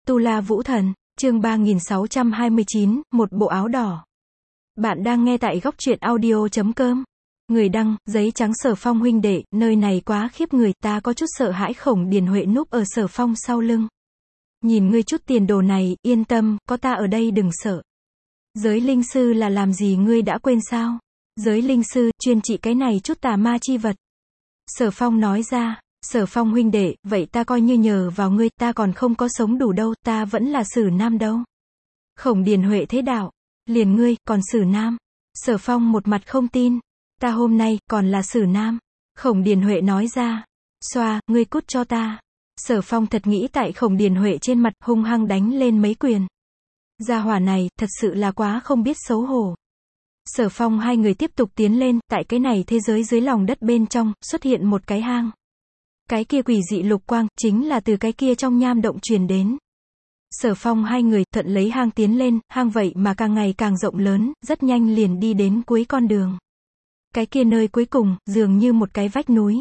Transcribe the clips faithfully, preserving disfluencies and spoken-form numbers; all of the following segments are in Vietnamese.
Tu La Vũ Thần, chương ba nghìn sáu trăm hai mươi chín, một bộ áo đỏ. Bạn đang nghe tại góc truyện audio chấm com. Người đăng, giấy trắng Sở Phong huynh đệ, nơi này quá khiếp người, ta có chút sợ hãi. Khổng Điền Huệ núp ở Sở Phong sau lưng. Nhìn ngươi chút tiền đồ này, yên tâm, có ta ở đây đừng sợ. Giới linh sư là làm gì ngươi đã quên sao? Giới linh sư, chuyên trị cái này chút tà ma chi vật. Sở Phong nói ra. Sở Phong huynh đệ, vậy ta coi như nhờ vào ngươi, ta còn không có sống đủ đâu, ta vẫn là Sử Nam đâu. Khổng Điền Huệ thế đạo, liền ngươi, còn Sử Nam. Sở Phong một mặt không tin, ta hôm nay, còn là Sử Nam. Khổng Điền Huệ nói ra, xoa, ngươi cút cho ta. Sở Phong thật nghĩ tại Khổng Điền Huệ trên mặt, hung hăng đánh lên mấy quyền. Gia hỏa này, thật sự là quá không biết xấu hổ. Sở Phong hai người tiếp tục tiến lên, tại cái này thế giới dưới lòng đất bên trong, xuất hiện một cái hang. Cái kia quỷ dị lục quang, chính là từ cái kia trong nham động truyền đến. Sở Phong hai người, thuận lấy hang tiến lên, hang vậy mà càng ngày càng rộng lớn, rất nhanh liền đi đến cuối con đường. Cái kia nơi cuối cùng, dường như một cái vách núi.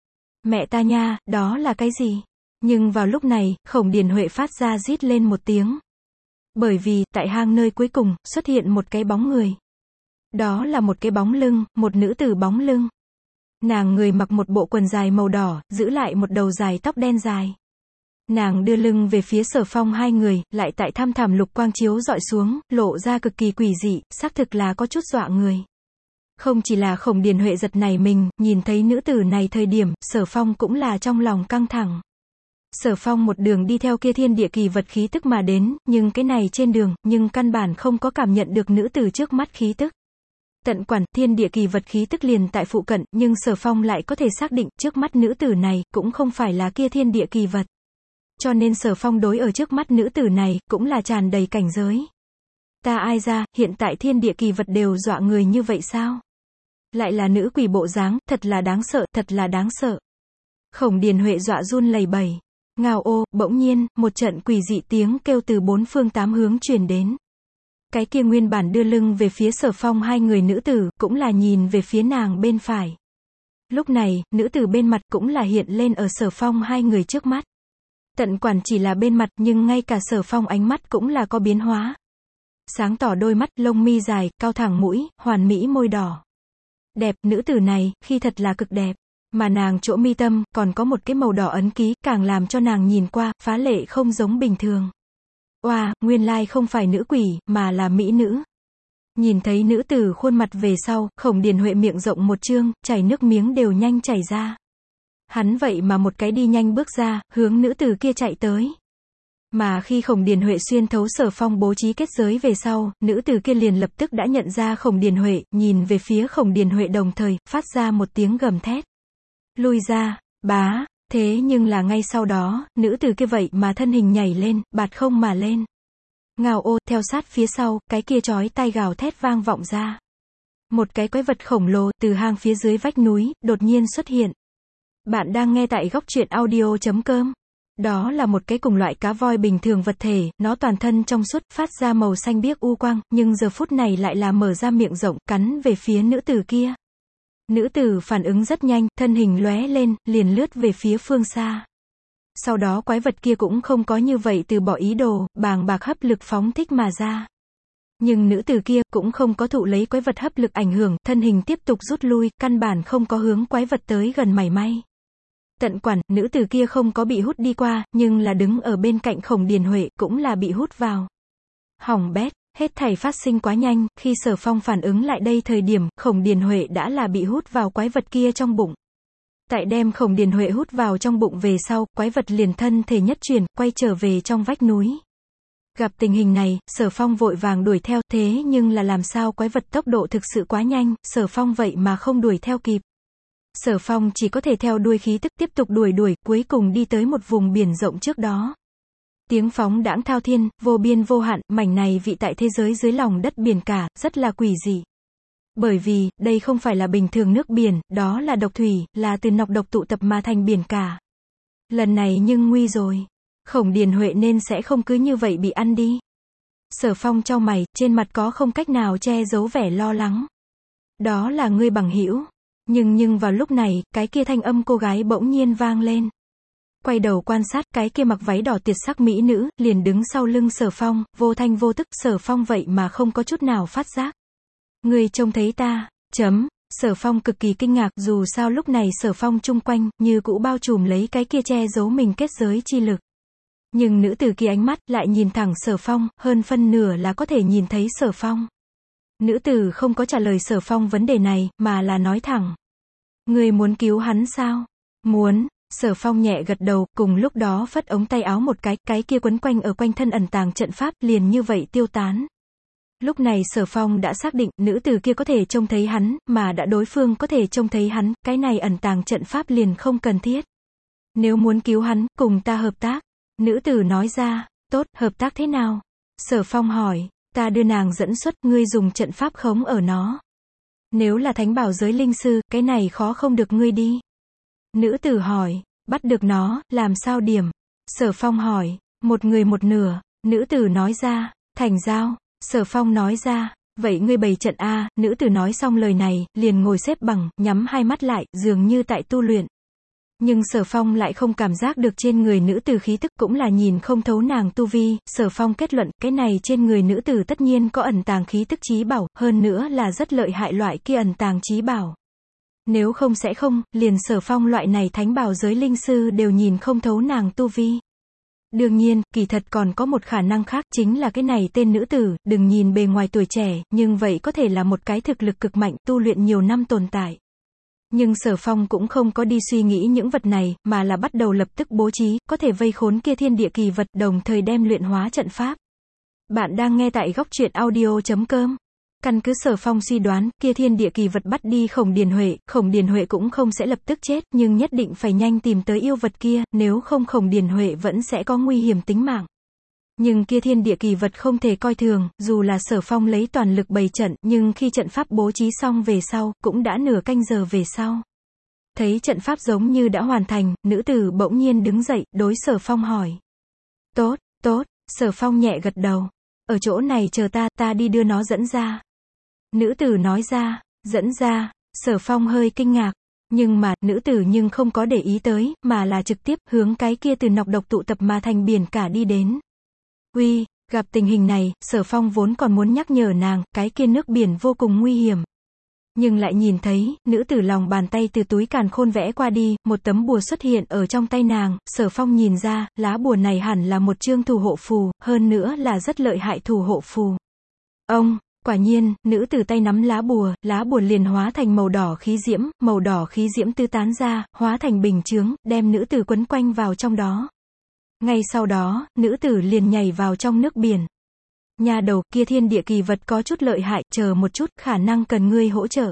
Mẹ ta nha, đó là cái gì? Nhưng vào lúc này, Khổng Điền Huệ phát ra rít lên một tiếng. Bởi vì, tại hang nơi cuối cùng, xuất hiện một cái bóng người. Đó là một cái bóng lưng, một nữ tử bóng lưng. Nàng người mặc một bộ quần dài màu đỏ, giữ lại một đầu dài tóc đen dài. Nàng đưa lưng về phía Sở Phong hai người, lại tại thăm thẳm lục quang chiếu dọi xuống, lộ ra cực kỳ quỷ dị, xác thực là có chút dọa người. Không chỉ là Khổng Điền Huệ giật nảy mình, nhìn thấy nữ tử này thời điểm, Sở Phong cũng là trong lòng căng thẳng. Sở Phong một đường đi theo kia thiên địa kỳ vật khí tức mà đến, nhưng cái này trên đường, nhưng căn bản không có cảm nhận được nữ tử trước mắt khí tức. Tận quản, thiên địa kỳ vật khí tức liền tại phụ cận, nhưng Sở Phong lại có thể xác định, trước mắt nữ tử này, cũng không phải là kia thiên địa kỳ vật. Cho nên Sở Phong đối ở trước mắt nữ tử này, cũng là tràn đầy cảnh giới. Ta ai ra, hiện tại thiên địa kỳ vật đều dọa người như vậy sao? Lại là nữ quỷ bộ dáng, thật là đáng sợ, thật là đáng sợ. Khổng Điền Huệ dọa run lẩy bẩy. Ngao ô, bỗng nhiên, một trận quỷ dị tiếng kêu từ bốn phương tám hướng truyền đến. Cái kia nguyên bản đưa lưng về phía Sở Phong hai người nữ tử, cũng là nhìn về phía nàng bên phải. Lúc này, nữ tử bên mặt cũng là hiện lên ở Sở Phong hai người trước mắt. Tận quản chỉ là bên mặt, nhưng ngay cả Sở Phong ánh mắt cũng là có biến hóa. Sáng tỏ đôi mắt, lông mi dài, cao thẳng mũi, hoàn mỹ môi đỏ. Đẹp, nữ tử này, khi thật là cực đẹp. Mà nàng chỗ mi tâm, còn có một cái màu đỏ ấn ký, càng làm cho nàng nhìn qua, phá lệ không giống bình thường. Oa, wow, nguyên lai không phải nữ quỷ, mà là mỹ nữ. Nhìn thấy nữ tử khuôn mặt về sau, Khổng Điền Huệ miệng rộng một trương, chảy nước miếng đều nhanh chảy ra. Hắn vậy mà một cái đi nhanh bước ra, hướng nữ tử kia chạy tới. Mà khi Khổng Điền Huệ xuyên thấu Sở Phong bố trí kết giới về sau, nữ tử kia liền lập tức đã nhận ra Khổng Điền Huệ, nhìn về phía Khổng Điền Huệ đồng thời, phát ra một tiếng gầm thét. Lui ra, bá. Thế nhưng là ngay sau đó, nữ tử kia vậy mà thân hình nhảy lên, bạt không mà lên. Ngao ô, theo sát phía sau, cái kia chói tai gào thét vang vọng ra. Một cái quái vật khổng lồ, từ hang phía dưới vách núi, đột nhiên xuất hiện. Bạn đang nghe tại góc truyện audio chấm com. Đó là một cái cùng loại cá voi bình thường vật thể, nó toàn thân trong suốt, phát ra màu xanh biếc u quang, nhưng giờ phút này lại là mở ra miệng rộng, cắn về phía nữ tử kia. Nữ tử phản ứng rất nhanh, thân hình lóe lên, liền lướt về phía phương xa. Sau đó quái vật kia cũng không có như vậy từ bỏ ý đồ, bàng bạc hấp lực phóng thích mà ra. Nhưng nữ tử kia cũng không có thụ lấy quái vật hấp lực ảnh hưởng, thân hình tiếp tục rút lui, căn bản không có hướng quái vật tới gần mảy may. Tận quản, nữ tử kia không có bị hút đi qua, nhưng là đứng ở bên cạnh Khổng Điền Huệ, cũng là bị hút vào. Hỏng bét. Hết thảy phát sinh quá nhanh, khi Sở Phong phản ứng lại đây thời điểm, Khổng Điền Huệ đã là bị hút vào quái vật kia trong bụng. Tại đem Khổng Điền Huệ hút vào trong bụng về sau, quái vật liền thân thể nhất chuyển, quay trở về trong vách núi. Gặp tình hình này, Sở Phong vội vàng đuổi theo, thế nhưng là làm sao quái vật tốc độ thực sự quá nhanh, Sở Phong vậy mà không đuổi theo kịp. Sở Phong chỉ có thể theo đuôi khí tức tiếp tục đuổi đuổi, cuối cùng đi tới một vùng biển rộng trước đó. Tiếng phóng đãng thao thiên, vô biên vô hạn, mảnh này vị tại thế giới dưới lòng đất biển cả, rất là quỷ dị. Bởi vì, đây không phải là bình thường nước biển, đó là độc thủy, là từ nọc độc tụ tập mà thành biển cả. Lần này nhưng nguy rồi. Khổng Điền Huệ nên sẽ không cứ như vậy bị ăn đi. Sở Phong chau mày, trên mặt có không cách nào che giấu vẻ lo lắng. Đó là ngươi bằng hữu. Nhưng nhưng vào lúc này, cái kia thanh âm cô gái bỗng nhiên vang lên. quay đầu quan sát, cái kia mặc váy đỏ tuyệt sắc mỹ nữ, liền đứng sau lưng Sở Phong, vô thanh vô tức, Sở Phong vậy mà không có chút nào phát giác. Ngươi trông thấy ta, chấm, Sở Phong cực kỳ kinh ngạc, dù sao lúc này Sở Phong chung quanh, như cũ bao trùm lấy cái kia che giấu mình kết giới chi lực. Nhưng nữ tử kia ánh mắt, lại nhìn thẳng Sở Phong, hơn phân nửa là có thể nhìn thấy Sở Phong. Nữ tử không có trả lời Sở Phong vấn đề này, mà là nói thẳng. Ngươi muốn cứu hắn sao? Muốn. Sở Phong nhẹ gật đầu, cùng lúc đó phất ống tay áo một cái, cái kia quấn quanh ở quanh thân ẩn tàng trận pháp, liền như vậy tiêu tán. Lúc này Sở Phong đã xác định, nữ tử kia có thể trông thấy hắn, mà đã đối phương có thể trông thấy hắn, cái này ẩn tàng trận pháp liền không cần thiết. Nếu muốn cứu hắn, cùng ta hợp tác. Nữ tử nói ra, tốt, hợp tác thế nào? Sở Phong hỏi, ta đưa nàng dẫn xuất, ngươi dùng trận pháp khống ở nó. Nếu là thánh bảo giới linh sư, cái này khó không được ngươi đi. Nữ tử hỏi, bắt được nó, làm sao điểm? Sở Phong hỏi, một người một nửa. Nữ tử nói ra, thành giao. Sở Phong nói ra, vậy ngươi bày trận a. Nữ tử nói xong lời này, liền ngồi xếp bằng, nhắm hai mắt lại, dường như tại tu luyện. Nhưng Sở Phong lại không cảm giác được trên người nữ tử khí tức, cũng là nhìn không thấu nàng tu vi. Sở Phong kết luận, cái này trên người nữ tử tất nhiên có ẩn tàng khí tức chí bảo, hơn nữa là rất lợi hại loại kia ẩn tàng chí bảo. Nếu không sẽ không, liền Sở Phong loại này thánh bảo giới linh sư đều nhìn không thấu nàng tu vi. Đương nhiên, kỳ thật còn có một khả năng khác, chính là cái này tên nữ tử, đừng nhìn bề ngoài tuổi trẻ, nhưng vậy có thể là một cái thực lực cực mạnh, tu luyện nhiều năm tồn tại. Nhưng Sở Phong cũng không có đi suy nghĩ những vật này, mà là bắt đầu lập tức bố trí, có thể vây khốn kia thiên địa kỳ vật, đồng thời đem luyện hóa trận pháp. Bạn đang nghe tại góc truyện audio chấm com. Căn cứ Sở Phong suy đoán, kia thiên địa kỳ vật bắt đi Khổng Điền Huệ, Khổng Điền Huệ cũng không sẽ lập tức chết, nhưng nhất định phải nhanh tìm tới yêu vật kia, nếu không Khổng Điền Huệ vẫn sẽ có nguy hiểm tính mạng. Nhưng kia thiên địa kỳ vật không thể coi thường, dù là Sở Phong lấy toàn lực bày trận, nhưng khi trận pháp bố trí xong về sau, cũng đã nửa canh giờ về sau. Thấy trận pháp giống như đã hoàn thành, nữ tử bỗng nhiên đứng dậy, đối Sở Phong hỏi. Tốt, tốt, Sở Phong nhẹ gật đầu. Ở chỗ này chờ ta, ta đi đưa nó dẫn ra. Nữ tử nói ra, dẫn ra. Sở Phong hơi kinh ngạc. Nhưng mà, nữ tử nhưng không có để ý tới, mà là trực tiếp hướng cái kia từ nọc độc tụ tập mà thành biển cả đi đến. Uy, gặp tình hình này, Sở Phong vốn còn muốn nhắc nhở nàng, cái kia nước biển vô cùng nguy hiểm. Nhưng lại nhìn thấy, nữ tử lòng bàn tay từ túi càn khôn vẽ qua đi, một tấm bùa xuất hiện ở trong tay nàng. Sở Phong nhìn ra, lá bùa này hẳn là một chương thủ hộ phù, hơn nữa là rất lợi hại thủ hộ phù. Ông, quả nhiên, nữ tử tay nắm lá bùa, lá bùa liền hóa thành màu đỏ khí diễm, màu đỏ khí diễm tứ tán ra, hóa thành bình chướng, đem nữ tử quấn quanh vào trong đó. Ngay sau đó, nữ tử liền nhảy vào trong nước biển. Nhà đầu, kia thiên địa kỳ vật có chút lợi hại, chờ một chút, khả năng cần ngươi hỗ trợ.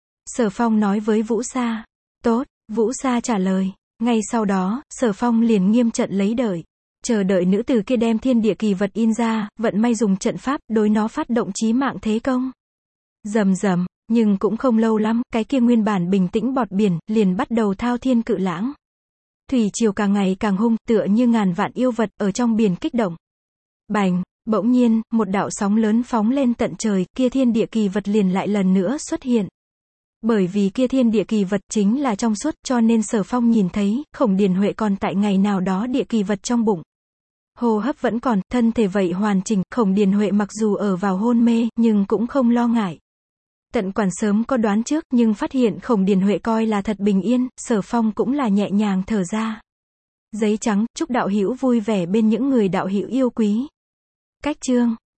Sở Phong nói với Vũ Sa. Tốt, Vũ Sa trả lời. Ngay sau đó, Sở Phong liền nghiêm trận lấy đợi. Chờ đợi nữ tử kia đem thiên địa kỳ vật in ra, vận may dùng trận pháp, đối nó phát động chí mạng thế công. Rầm rầm, nhưng cũng không lâu lắm, cái kia nguyên bản bình tĩnh bọt biển, liền bắt đầu thao thiên cự lãng. Thủy triều càng ngày càng hung, tựa như ngàn vạn yêu vật, ở trong biển kích động. Bành, bỗng nhiên, một đạo sóng lớn phóng lên tận trời, kia thiên địa kỳ vật liền lại lần nữa xuất hiện. Bởi vì kia thiên địa kỳ vật chính là trong suốt, cho nên Sở Phong nhìn thấy, Khổng Điền Huệ còn tại ngày nào đó địa kỳ vật trong bụng. Hô hấp vẫn còn, thân thể vậy hoàn chỉnh, Khổng Điền Huệ mặc dù ở vào hôn mê, nhưng cũng không lo ngại. Tận quản sớm có đoán trước, nhưng phát hiện Khổng Điền Huệ coi là thật bình yên, Sở Phong cũng là nhẹ nhàng thở ra. Giấy trắng, chúc đạo hữu vui vẻ bên những người đạo hữu yêu quý. Cách chương